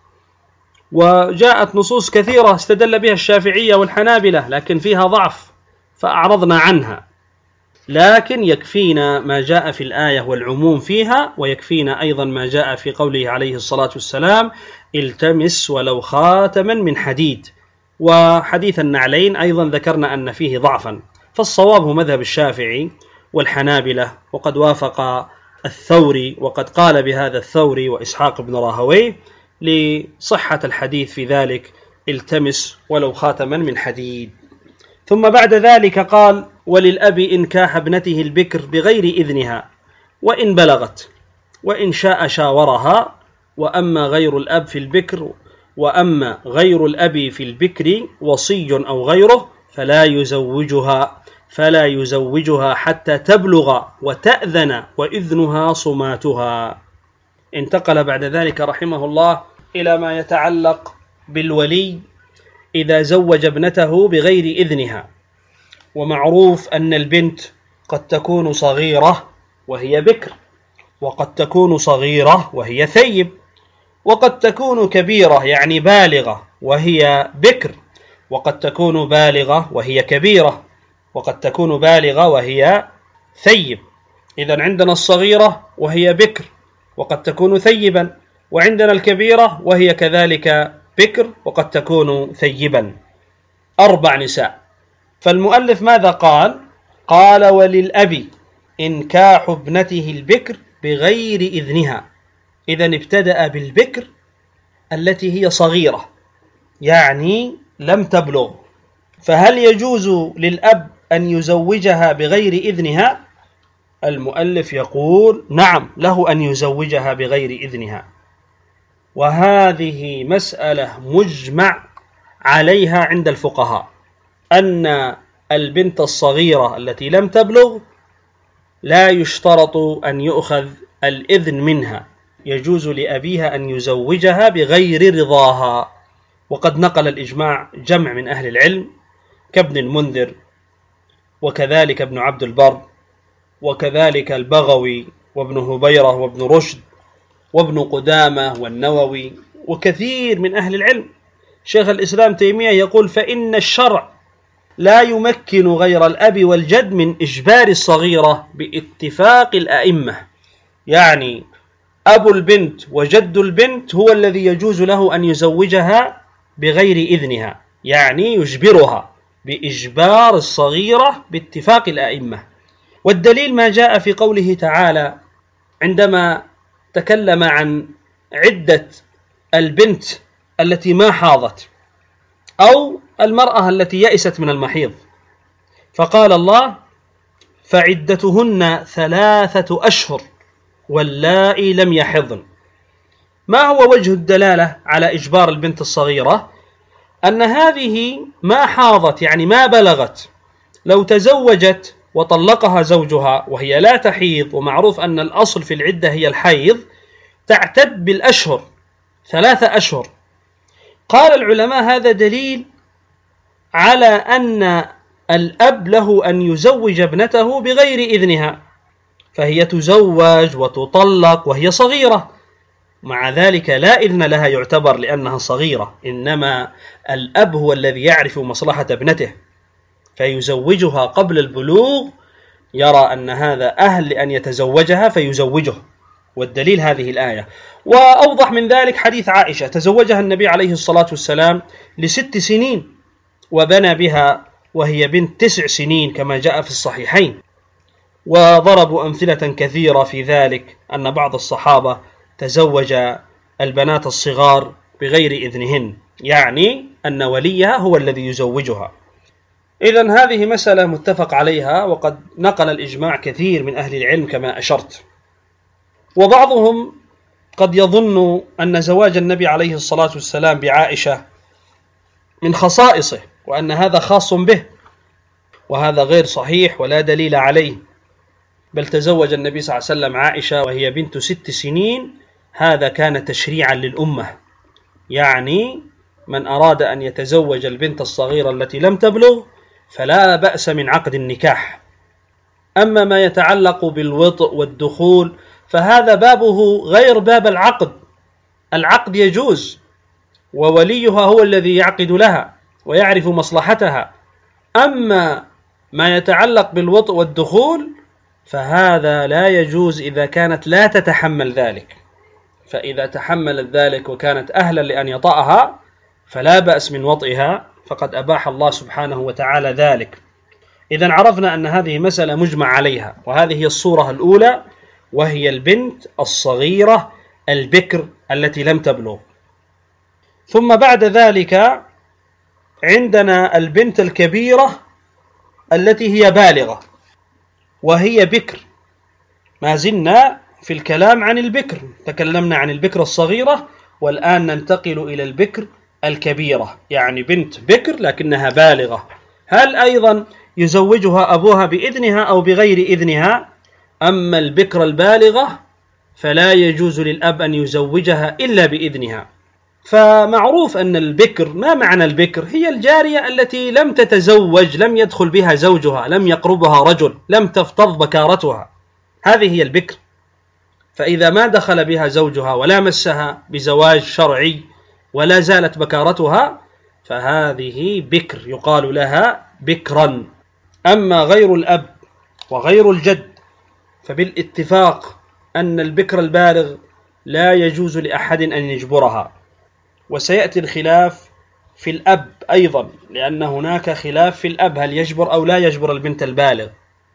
S2: وجاءت نصوص كثيرة استدل بها الشافعية والحنابلة لكن فيها ضعف فأعرضنا عنها، لكن يكفينا ما جاء في الآية والعموم فيها، ويكفينا أيضا ما جاء في قوله عليه الصلاة والسلام: التمس ولو خاتما من حديد. وحديث النعلين أيضا ذكرنا أن فيه ضعفا، فالصواب هو مذهب الشافعي والحنابلة، وقد وافق الثوري وقد قال بهذا الثوري وإسحاق بن راهويه لصحة الحديث في ذلك: التمس ولو خاتما من حديد. ثم بعد ذلك قال: وللأب إنكاح ابنته البكر بغير إذنها وإن بلغت، وإن شاء شاورها، وأما غير الأب في البكر وأما غير الأب في البكر وصي أو غيره فلا يزوجها فلا يزوجها حتى تبلغ وتأذن وإذنها صماتها. انتقل بعد ذلك رحمه الله إلى ما يتعلق بالولي إذا زوج ابنته بغير إذنها. ومعروف أن البنت قد تكون صغيرة وهي بكر، وقد تكون صغيرة وهي ثيب، وقد تكون كبيرة يعني بالغة وهي بكر، وقد تكون بالغة وهي كبيرة، وقد تكون بالغة وهي ثيب. إذن عندنا الصغيرة وهي بكر وقد تكون ثيبا، وعندنا الكبيرة وهي كذلك بكر وقد تكون ثيبا، أربع نساء. فالمؤلف ماذا قال؟ قال: وللأب إنكاح ابنته البكر بغير إذنها. إذن ابتدأ بالبكر التي هي صغيرة يعني لم تبلغ، فهل يجوز للأب أن يزوجها بغير إذنها؟ المؤلف يقول: نعم، له أن يزوجها بغير إذنها. وهذه مسألة مجمع عليها عند الفقهاء، أن البنت الصغيرة التي لم تبلغ لا يشترط أن يؤخذ الإذن منها، يجوز لأبيها أن يزوجها بغير رضاها. وقد نقل الإجماع جمع من أهل العلم كابن المنذر وكذلك ابن عبد البر وكذلك البغوي وابن هبيرة وابن رشد وابن قدامة والنووي وكثير من أهل العلم. شيخ الإسلام تيمية يقول: فإن الشرع لا يمكن غير الأب والجد من إجبار الصغيرة باتفاق الأئمة، يعني أبو البنت وجد البنت هو الذي يجوز له أن يزوجها بغير إذنها، يعني يجبرها بإجبار الصغيرة باتفاق الأئمة. والدليل ما جاء في قوله تعالى عندما تكلم عن عدة البنت التي ما حاضت أو المرأة التي يئست من المحيض، فقال الله: فعدتهن ثلاثة أشهر واللائي لم يحضن. ما هو وجه الدلالة على إجبار البنت الصغيرة؟ أن هذه ما حاضت يعني ما بلغت، لو تزوجت وطلقها زوجها وهي لا تحيض، ومعروف أن الأصل في العدة هي الحيض، تعتد بالأشهر ثلاثة أشهر. قال العلماء: هذا دليل على أن الأب له أن يزوج ابنته بغير إذنها، فهي تزوج وتطلق وهي صغيرة، مع ذلك لا إذن لها يعتبر لأنها صغيرة، إنما الأب هو الذي يعرف مصلحة ابنته فيزوجها قبل البلوغ، يرى أن هذا أهل لأن يتزوجها فيزوجه، والدليل هذه الآية. وأوضح من ذلك حديث عائشة: تزوجها النبي عليه الصلاة والسلام لست سنين وبنى بها وهي بنت تسع سنين كما جاء في الصحيحين. وضربوا أمثلة كثيرة في ذلك، أن بعض الصحابة تزوج البنات الصغار بغير إذنهن، يعني أن وليها هو الذي يزوجها. إذن هذه مسألة متفق عليها، وقد نقل الإجماع كثير من أهل العلم كما أشرت. وبعضهم قد يظن أن زواج النبي عليه الصلاة والسلام بعائشة من خصائصه وأن هذا خاص به، وهذا غير صحيح ولا دليل عليه، بل تزوج النبي صلى الله عليه وسلم عائشة وهي بنت ست سنين، هذا كان تشريعا للأمة، يعني من أراد أن يتزوج البنت الصغيرة التي لم تبلغ فلا بأس من عقد النكاح. أما ما يتعلق بالوطء والدخول فهذا بابه غير باب العقد. العقد يجوز ووليها هو الذي يعقد لها ويعرف مصلحتها. أما ما يتعلق بالوطء والدخول فهذا لا يجوز إذا كانت لا تتحمل ذلك. فإذا تحملت ذلك وكانت أهلا لأن يطأها فلا بأس من وطئها، فقد أباح الله سبحانه وتعالى ذلك. إذن عرفنا أن هذه مسألة مجمع عليها، وهذه هي الصورة الأولى، وهي البنت الصغيرة البكر التي لم تبلغ. ثم بعد ذلك عندنا البنت الكبيرة التي هي بالغة وهي بكر. ما زلنا في الكلام عن البكر، تكلمنا عن البكر الصغيرة والآن ننتقل إلى البكر الكبيرة، يعني بنت بكر لكنها بالغة. هل أيضا يزوجها أبوها بإذنها أو بغير إذنها؟ أما البكر البالغة فلا يجوز للأب أن يزوجها إلا بإذنها. فمعروف أن البكر، ما معنى البكر؟ هي الجارية التي لم تتزوج، لم يدخل بها زوجها، لم يقربها رجل، لم تفتض بكارتها، هذه هي البكر. فإذا ما دخل بها زوجها ولا مسها بزواج شرعي ولا زالت بكارتها فهذه بكر، يقال لها بكرا. أما غير الأب وغير الجد فبالاتفاق أن البكر البالغ لا يجوز لأحد أن يجبرها. وسيأتي الخلاف في الأب أيضا، لأن هناك خلاف في الأب هل يجبر أو لا يجبر البنت البالغ.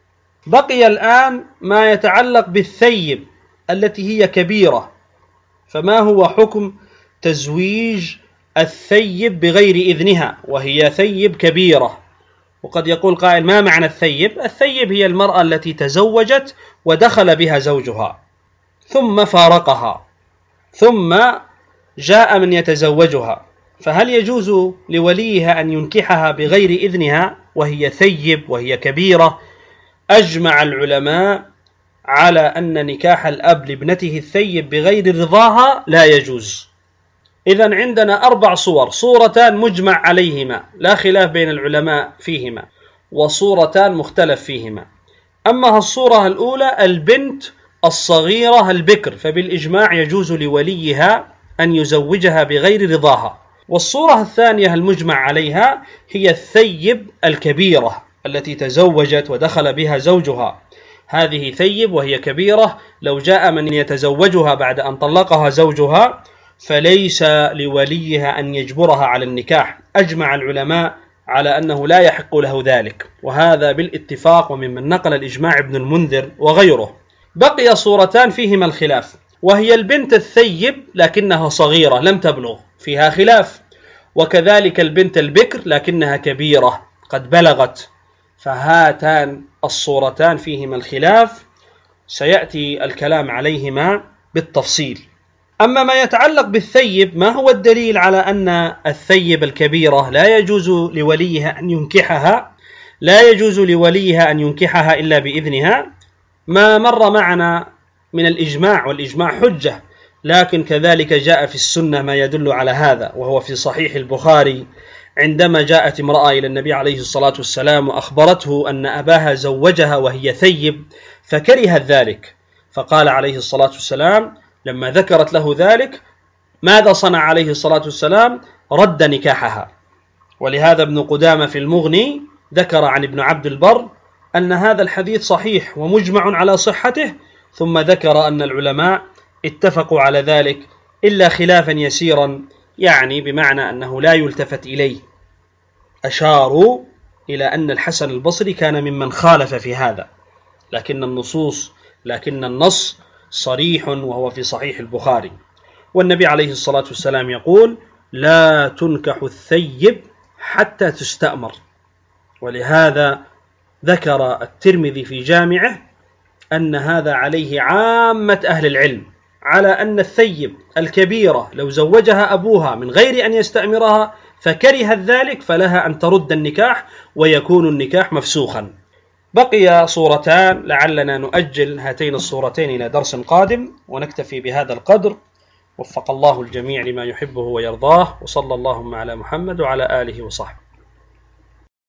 S2: بقي الآن ما يتعلق بالثيب التي هي كبيرة، فما هو حكم تزويج الثيب بغير إذنها وهي ثيب كبيرة؟ وقد يقول قائل ما معنى الثيب؟ الثيب هي المرأة التي تزوجت ودخل بها زوجها ثم فارقها ثم جاء من يتزوجها، فهل يجوز لوليها أن ينكحها بغير إذنها وهي ثيب وهي كبيرة؟ أجمع العلماء على أن نكاح الأب لابنته الثيب بغير رضاها لا يجوز. إذن عندنا أربع صور، صورتان مجمع عليهما لا خلاف بين العلماء فيهما، وصورتان مختلف فيهما. أما الصورة الأولى البنت الصغيرة البكر فبالإجماع يجوز لوليها أن يزوجها بغير رضاها. والصورة الثانية المجمع عليها هي الثيب الكبيرة التي تزوجت ودخل بها زوجها، هذه ثيب وهي كبيرة، لو جاء من يتزوجها بعد أن طلقها زوجها فليس لوليها أن يجبرها على النكاح. أجمع العلماء على أنه لا يحق له ذلك، وهذا بالاتفاق وممن نقل الإجماع ابن المنذر وغيره. بقي صورتان فيهما الخلاف، وهي البنت الثيب لكنها صغيرة لم تبلغ، فيها خلاف، وكذلك البنت البكر لكنها كبيرة قد بلغت، فهاتان الصورتان فيهما الخلاف، سيأتي الكلام عليهما بالتفصيل. أما ما يتعلق بالثيب، ما هو الدليل على أن الثيب الكبيرة لا يجوز لوليها أن ينكحها لا يجوز لوليها أن ينكحها إلا بإذنها؟ ما مر معنا من الإجماع، والإجماع حجة، لكن كذلك جاء في السنة ما يدل على هذا، وهو في صحيح البخاري عندما جاءت امرأة إلى النبي عليه الصلاة والسلام وأخبرته أن أباها زوجها وهي ثيب فكرهت ذلك، فقال عليه الصلاة والسلام لما ذكرت له ذلك ماذا صنع عليه الصلاة والسلام؟ رد نكاحها. ولهذا ابن قدامة في المغني ذكر عن ابن عبد البر أن هذا الحديث صحيح ومجمع على صحته، ثم ذكر أن العلماء اتفقوا على ذلك إلا خلافا يسيرا، يعني بمعنى أنه لا يلتفت إليه. أشاروا إلى أن الحسن البصري كان ممن خالف في هذا، لكن النصوص لكن النص صريح وهو في صحيح البخاري. والنبي عليه الصلاة والسلام يقول لا تنكح الثيب حتى تستأمر. ولهذا ذكر الترمذي في جامعه أن هذا عليه عامة أهل العلم، على أن الثيب الكبيرة لو زوجها أبوها من غير أن يستأمرها فكرهت ذلك فلها أن ترد النكاح ويكون النكاح مفسوخا. بقي صورتان، لعلنا نؤجل هاتين الصورتين إلى درس قادم ونكتفي بهذا القدر، وفق الله الجميع لما يحبه ويرضاه، وصلى اللهم على محمد وعلى آله وصحبه.